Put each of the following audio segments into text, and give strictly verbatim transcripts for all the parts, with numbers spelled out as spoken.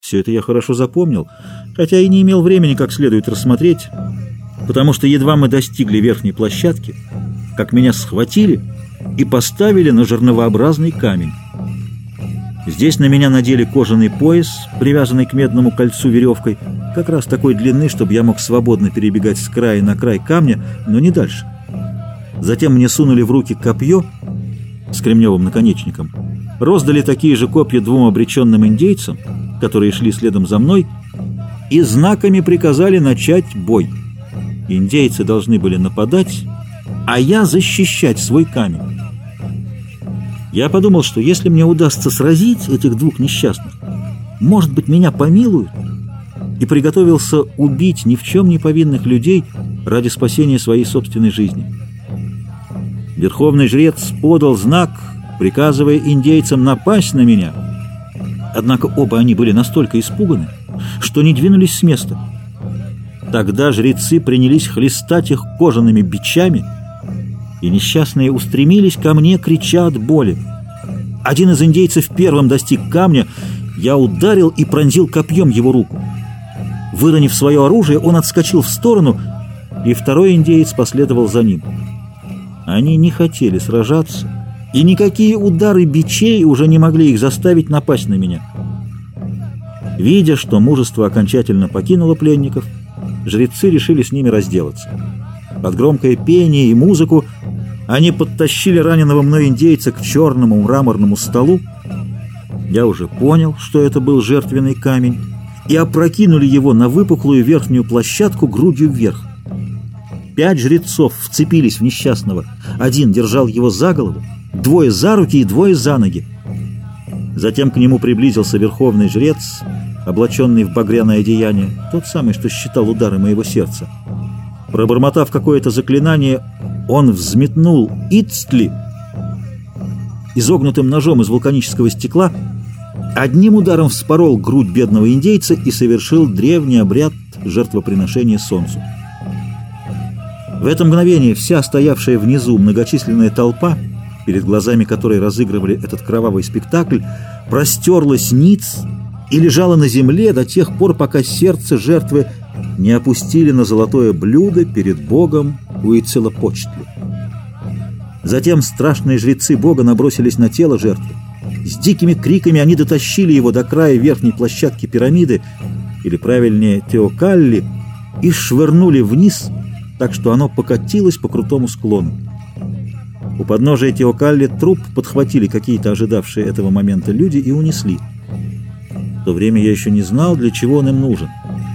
Все это я хорошо запомнил, хотя и не имел времени как следует рассмотреть, потому что едва мы достигли верхней площадки, как меня схватили и поставили на жерновообразный камень. Здесь на меня надели кожаный пояс, привязанный к медному кольцу веревкой, как раз такой длины, чтобы я мог свободно перебегать с края на край камня, но не дальше. Затем мне сунули в руки копье с кремневым наконечником, роздали такие же копья двум обреченным индейцам, которые шли следом за мной, и знаками приказали начать бой. Индейцы должны были нападать, а я защищать свой камень. Я подумал, что если мне удастся сразить этих двух несчастных, может быть, меня помилуют, и приготовился убить ни в чем не повинных людей ради спасения своей собственной жизни. Верховный жрец подал знак, приказывая индейцам напасть на меня. Однако оба они были настолько испуганы, что не двинулись с места. Тогда жрецы принялись хлестать их кожаными бичами, и несчастные устремились ко мне, крича от боли. Один из индейцев первым достиг камня, я ударил и пронзил копьем его руку. Выронив свое оружие, он отскочил в сторону, и второй индеец последовал за ним. Они не хотели сражаться, и никакие удары бичей уже не могли их заставить напасть на меня. Видя, что мужество окончательно покинуло пленников, жрецы решили с ними разделаться. Под громкое пение и музыку они подтащили раненого мной индейца к черному мраморному столу. Я уже понял, что это был жертвенный камень, и опрокинули его на выпуклую верхнюю площадку грудью вверх. Пять жрецов вцепились в несчастного. Один держал его за голову, двое за руки и двое за ноги. Затем к нему приблизился верховный жрец, облаченный в багряное одеяние, тот самый, что считал удары моего сердца. Пробормотав какое-то заклинание, он взметнул ицтли изогнутым ножом из вулканического стекла, одним ударом вспорол грудь бедного индейца и совершил древний обряд жертвоприношения солнцу. В это мгновение вся стоявшая внизу многочисленная толпа, перед глазами которой разыгрывали этот кровавый спектакль, простерлась ниц и лежала на земле до тех пор, пока сердце жертвы не опустили на золотое блюдо перед богом Уицелопочтли. Затем страшные жрецы бога набросились на тело жертвы. С дикими криками они дотащили его до края верхней площадки пирамиды, или правильнее Теокалли, и швырнули вниз, так что оно покатилось по крутому склону. У подножия Теокалли труп подхватили какие-то ожидавшие этого момента люди и унесли. В то время я еще не знал, для чего он им нужен.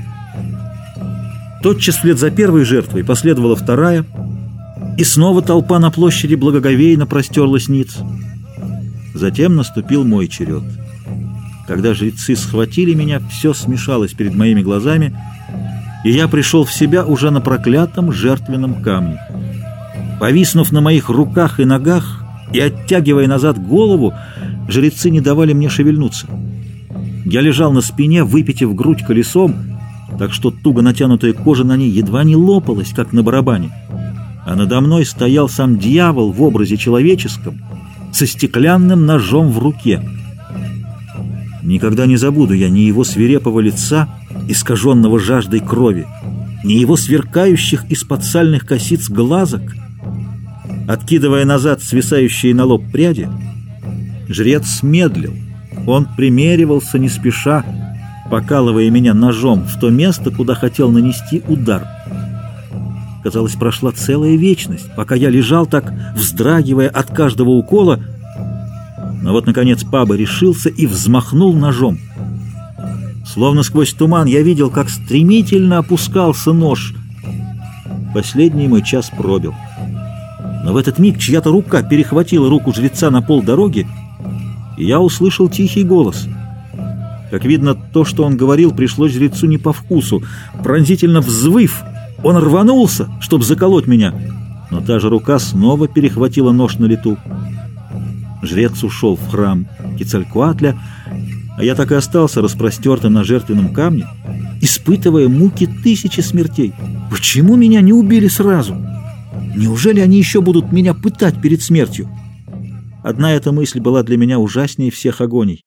Тотчас вслед за первой жертвой последовала вторая, и снова толпа на площади благоговейно простерлась ниц. Затем наступил мой черед. Когда жрецы схватили меня, все смешалось перед моими глазами, и я пришел в себя уже на проклятом жертвенном камне. Повиснув на моих руках и ногах и оттягивая назад голову, жрецы не давали мне шевельнуться. Я лежал на спине, выпитив грудь колесом, так что туго натянутая кожа на ней едва не лопалась, как на барабане. А надо мной стоял сам дьявол в образе человеческом, со стеклянным ножом в руке. Никогда не забуду я ни его свирепого лица, искаженного жаждой крови, ни его сверкающих из-под сальных косиц глазок. Откидывая назад свисающие на лоб пряди, жрец медлил. Он примеривался не спеша, покалывая меня ножом в то место, куда хотел нанести удар. Казалось, прошла целая вечность, пока я лежал так, вздрагивая от каждого укола. Но вот, наконец, Паба решился и взмахнул ножом. Словно сквозь туман я видел, как стремительно опускался нож. Последний мой час пробил. Но в этот миг чья-то рука перехватила руку жреца на полдороги, и я услышал тихий голос. Как видно, то, что он говорил, пришлось жрецу не по вкусу. Пронзительно взвыв, он рванулся, чтобы заколоть меня, но та же рука снова перехватила нож на лету. Жрец ушел в храм Кецалькоатля, а я так и остался распростертым на жертвенном камне, испытывая муки тысячи смертей. Почему меня не убили сразу? Неужели они еще будут меня пытать перед смертью? Одна эта мысль была для меня ужаснее всех агоний.